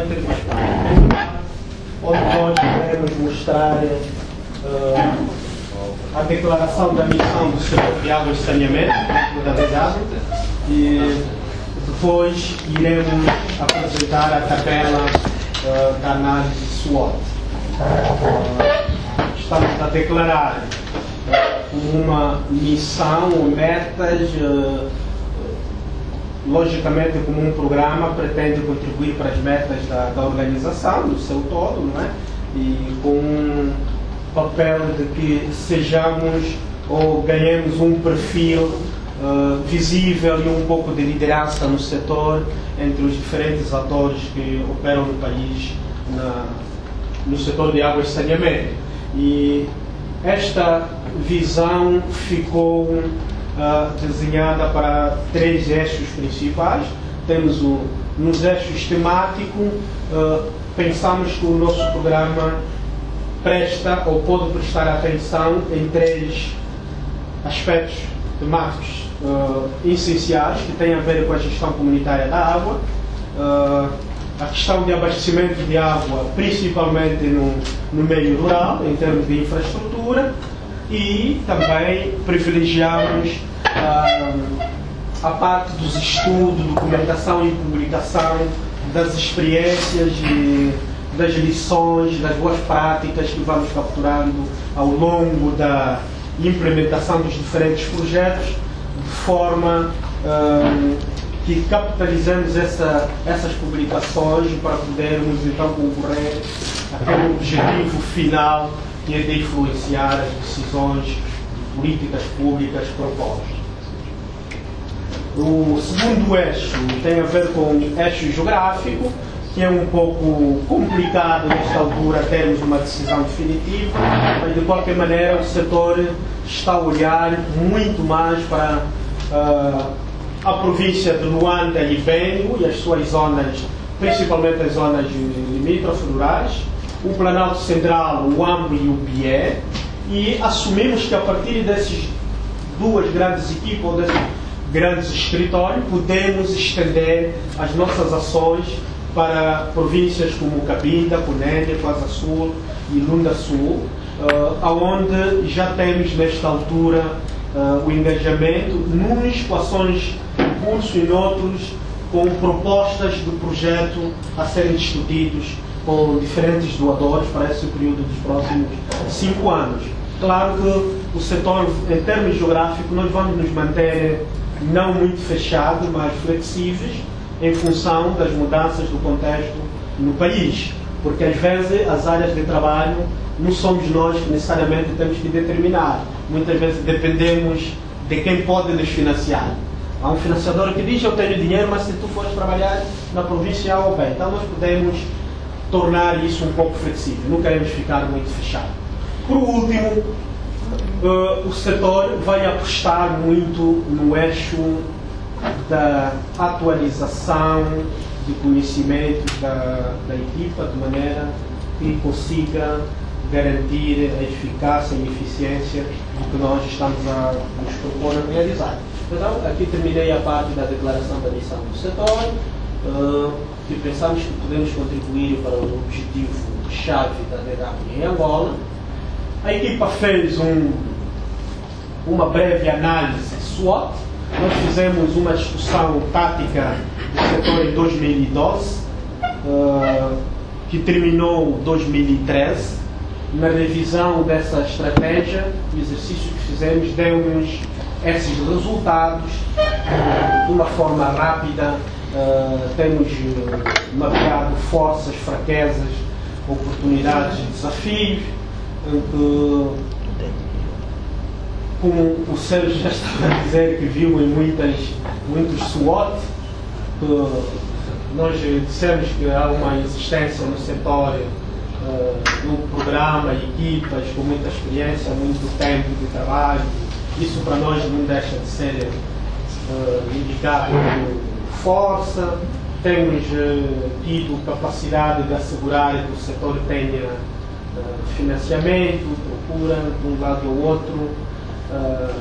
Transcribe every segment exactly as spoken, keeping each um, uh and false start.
em três partes, onde nós queremos mostrar uh, a declaração da missão do setor de água e saneamento da Desado, e depois iremos apresentar a tabela uh, da análise SWOT. Uh, estamos a declarar uh, uma missão ou metas, uh, logicamente como um programa pretende contribuir para as metas da, da organização, do seu todo, não é? E com um papel de que sejamos ou ganhemos um perfil uh, visível e um pouco de liderança no setor entre os diferentes atores que operam no país na, no setor de água e saneamento. E esta visão ficou uh, desenhada para três eixos principais. Temos o, nos eixos temáticos, uh, pensamos que o nosso programa presta ou pode prestar atenção em três aspectos temáticos uh, essenciais que têm a ver com a gestão comunitária da água, uh, a questão de abastecimento de água, principalmente no, no meio rural, em termos de infraestrutura, e também privilegiamos uh, a parte dos estudos, documentação e publicação das experiências e das lições, das boas práticas que vamos capturando ao longo da implementação dos diferentes projetos, de forma uh, que capitalizamos essa, essas publicações para podermos então concorrer àquele objetivo final, que é de influenciar as decisões de políticas públicas propostas. O segundo eixo tem a ver com o eixo geográfico, que é um pouco complicado nesta altura termos uma decisão definitiva, mas de qualquer maneira o setor está a olhar muito mais para uh, a província de Luanda e Bengo e as suas zonas, principalmente as zonas limítrofes rurais, o Planalto Central, o Ambo e o Bié, e assumimos que a partir dessas duas grandes equipes ou desses grandes escritórios podemos estender as nossas ações para províncias como Cabinda, Cunene, Plaza Sul e Lunda Sul, uh, onde já temos nesta altura uh, o engajamento nos com ações em curso e noutros com propostas de projeto a serem discutidos com diferentes doadores para esse período dos próximos cinco anos. Claro que o setor, em termos geográficos, nós vamos nos manter não muito fechados, mas flexíveis, em função das mudanças do contexto no país, porque às vezes as áreas de trabalho não somos nós que necessariamente temos que determinar. Muitas vezes dependemos de quem pode nos financiar. Há um financiador que diz: eu tenho dinheiro, mas se tu fores trabalhar na província A ou B, então nós podemos tornar isso um pouco flexível, não queremos ficar muito fechado. Por último, uh, o setor vai apostar muito no eixo da atualização de conhecimentos da, da equipa, de maneira que consiga garantir a eficácia e eficiência do que nós estamos a nos propor a realizar. Então, aqui terminei a parte da declaração da missão do setor, uh, que pensamos que podemos contribuir para o objetivo-chave da D W em Angola. A equipa fez um, uma breve análise SWOT. Nós fizemos uma discussão tática do setor em dois mil e doze, uh, que terminou em dois mil e treze. Na revisão dessa estratégia, o exercício que fizemos deu-nos esses resultados uh, de uma forma rápida. Uh, temos uh, mapeado forças, fraquezas, oportunidades e desafios, em que, como o Sérgio já estava a dizer, que viu em muitas, muitos SWOT, que nós dissemos que há uma existência no setor, uh, no programa, equipas com muita experiência, muito tempo de trabalho. Isso para nós não deixa de ser uh, indicado como força. Temos uh, tido capacidade de assegurar que o setor tenha uh, financiamento, procura de um lado ou outro. Uh,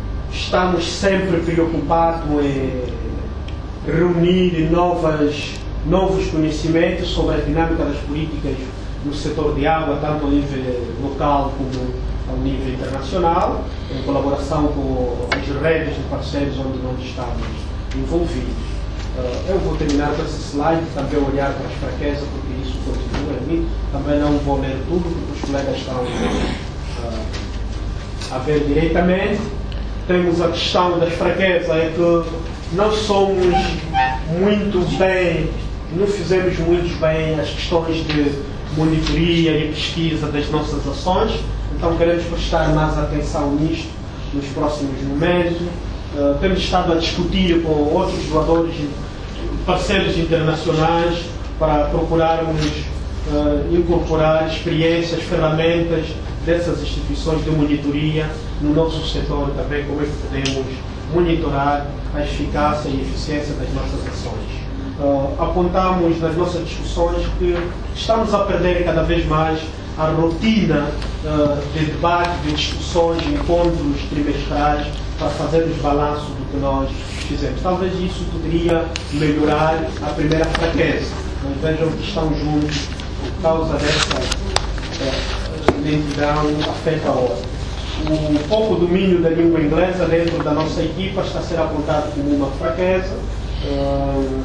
estamos sempre preocupados em reunir novas novos conhecimentos sobre a dinâmica das políticas no setor de água, tanto a nível local como ao nível internacional, em colaboração com as redes de parceiros onde nós estamos envolvidos. Uh, eu vou terminar com esse slide, também olhar para as fraquezas, porque isso continua em mim. Também não vou ler tudo, porque os colegas estão uh, a ver diretamente. Temos a questão das fraquezas, é que nós somos muito bem, não fizemos muito bem as questões de monitoria e pesquisa das nossas ações, então queremos prestar mais atenção nisto nos próximos momentos. Uh, temos estado a discutir com outros doadores, parceiros internacionais, para procurarmos uh, incorporar experiências, ferramentas dessas instituições de monitoria no nosso setor também, como é que podemos monitorar a eficácia e eficiência das nossas ações. Uh, apontamos nas nossas discussões que estamos a perder cada vez mais a rotina uh, de debate, de discussões, encontros trimestrais para fazermos balanço do que nós fizemos. Talvez isso poderia melhorar a primeira fraqueza. Mas vejam que estão juntos por causa dessa uh, lentidão afeta a outra. O pouco domínio da língua inglesa dentro da nossa equipa está a ser apontado como uma fraqueza. Uh,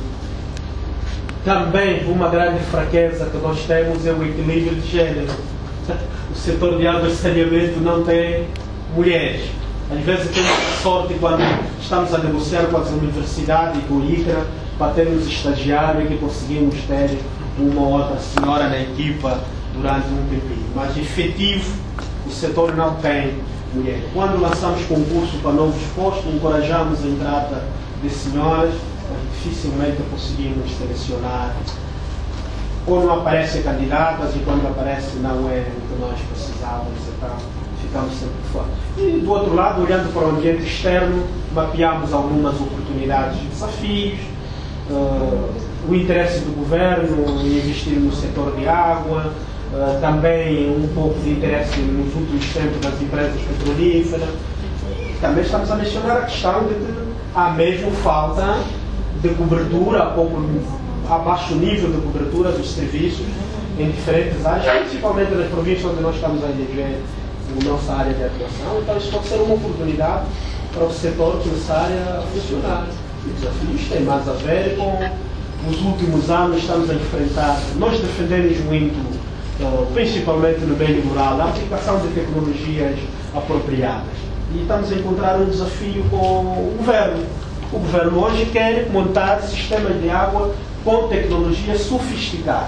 Também uma grande fraqueza que nós temos é o equilíbrio de género. O setor de água e saneamento não tem mulheres. Às vezes temos sorte quando estamos a negociar com as universidades e com o ICRA para termos estagiário e que conseguimos ter uma ou outra senhora na equipa durante um tempinho. Mas efetivo, o setor não tem mulher. Quando lançamos concurso para novos postos, encorajamos a entrada de senhoras, dificilmente conseguimos selecionar, ou não aparecem candidatas e quando aparece não é o que nós precisávamos, então ficamos sempre fora. E do outro lado, olhando para o ambiente externo, mapeamos algumas oportunidades e desafios, uh, o interesse do governo em investir no setor de água, uh, também um pouco de interesse nos últimos tempos das empresas petrolíferas. E também estamos a mencionar a questão de que há mesmo falta de cobertura, pouco abaixo nível de cobertura dos serviços em diferentes áreas, principalmente nas províncias onde nós estamos a eleger a nossa área de atuação. Então isso pode ser uma oportunidade para o setor começar a funcionar. Os desafios têm mais a ver com os últimos anos estamos a enfrentar. Nós defendemos muito, principalmente no meio rural, a aplicação de tecnologias apropriadas. E estamos a encontrar um desafio com o governo. O governo hoje quer montar sistemas de água com tecnologias sofisticadas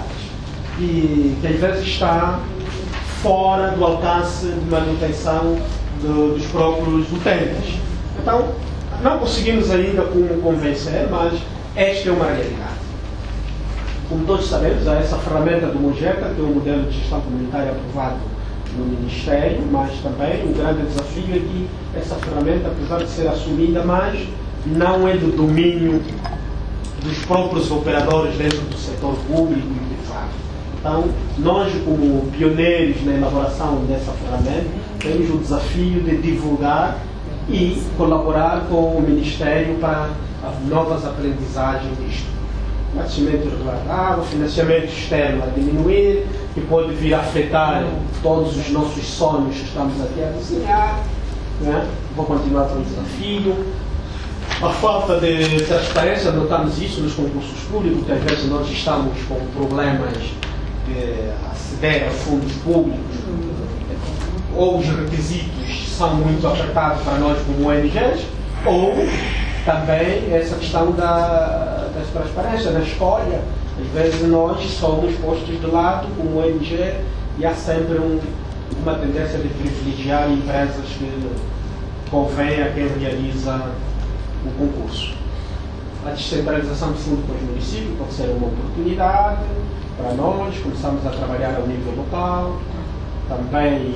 e que às vezes está fora do alcance de manutenção de, dos próprios utentes. Então, não conseguimos ainda como convencer, mas esta é uma realidade. Como todos sabemos, há essa ferramenta do MOGECA, que é um modelo de gestão comunitária aprovado no Ministério, mas também o grande desafio é que essa ferramenta, apesar de ser assumida, mas não é do domínio dos próprios operadores dentro do setor público e privado. Então, nós, como pioneiros na elaboração dessa ferramenta, temos o desafio de divulgar e colaborar com o Ministério para novas aprendizagens disto. O abastecimento irregular da água, financiamento externo a diminuir, que pode vir a afetar todos os nossos sonhos que estamos aqui a desenhar. Né? Vou continuar com o desafio. A falta de transparência, notamos isso nos concursos públicos, que às vezes nós estamos com problemas de aceder a fundos públicos, ou os requisitos são muito apertados para nós como O N Gs, ou também essa questão da, da transparência, da escolha. Às vezes nós somos postos de lado como O N G e há sempre um, uma tendência de privilegiar empresas que convém a quem realiza o concurso. A descentralização do fundo para os municípios pode ser uma oportunidade para nós, começamos a trabalhar ao nível local. Também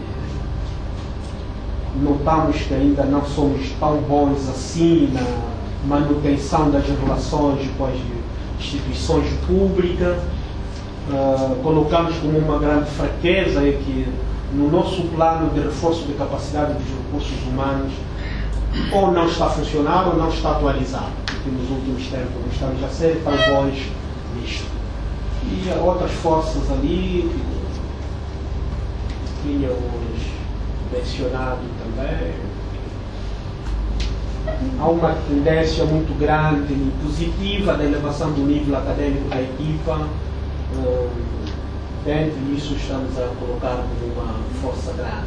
notamos que ainda não somos tão bons assim na manutenção das relações com as instituições públicas. Uh, colocamos como uma grande fraqueza é que no nosso plano de reforço de capacidade dos recursos humanos ou não está funcionando ou não está atualizado. Porque nos últimos tempos não estamos a ser tão bons nisto. E há outras forças ali que tínhamos mencionado também. Há uma tendência muito grande e positiva da elevação do nível acadêmico da equipa. Dentro disso estamos a colocar como uma força grande.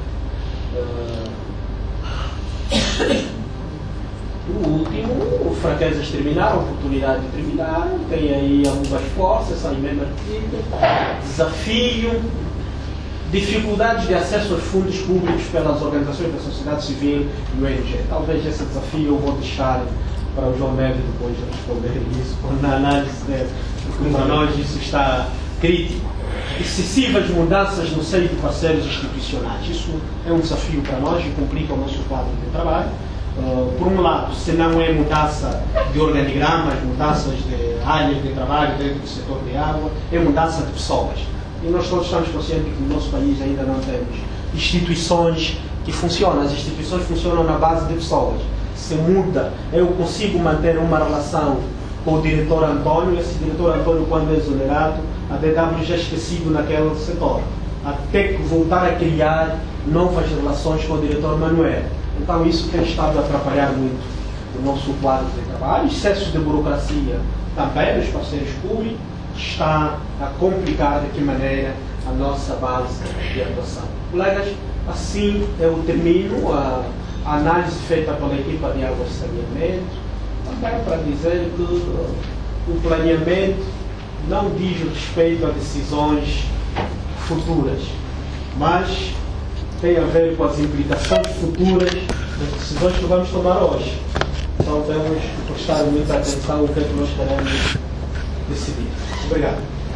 O último, fraquezas terminaram, oportunidade de terminar, tem aí algumas forças, aí mesmo artigo, desafio, dificuldades de acesso aos fundos públicos pelas organizações da sociedade civil e o O N G. Talvez esse desafio eu vou deixar para o João Neves depois de responder isso, na análise dele, porque para nós isso está crítico. Excessivas mudanças no seio de parceiros institucionais. Isso é um desafio para nós e complica o nosso quadro de trabalho. Uh, por um lado, se não é mudança de organigramas, mudanças de áreas de trabalho dentro do setor de água, é mudança de pessoas. E nós todos estamos conscientes que no nosso país ainda não temos instituições que funcionam. As instituições funcionam na base de pessoas. Se muda, eu consigo manter uma relação com o diretor Antônio, esse diretor Antônio, quando é exonerado, a D W já é esquecido naquele setor. Até que voltar a criar novas relações com o diretor Manuel. Então isso tem estado a atrapalhar muito o nosso quadro de trabalho. Excesso de burocracia também nos parceiros públicos está a complicar de que maneira a nossa base de atuação. Colegas, assim eu termino a, a análise feita pela equipa de água e saneamento, também para dizer que o planeamento não diz respeito a decisões futuras, mas tem a ver com as implicações futuras das decisões que vamos tomar hoje. Então temos que prestar muita atenção ao que é que nós queremos decidir. Obrigado.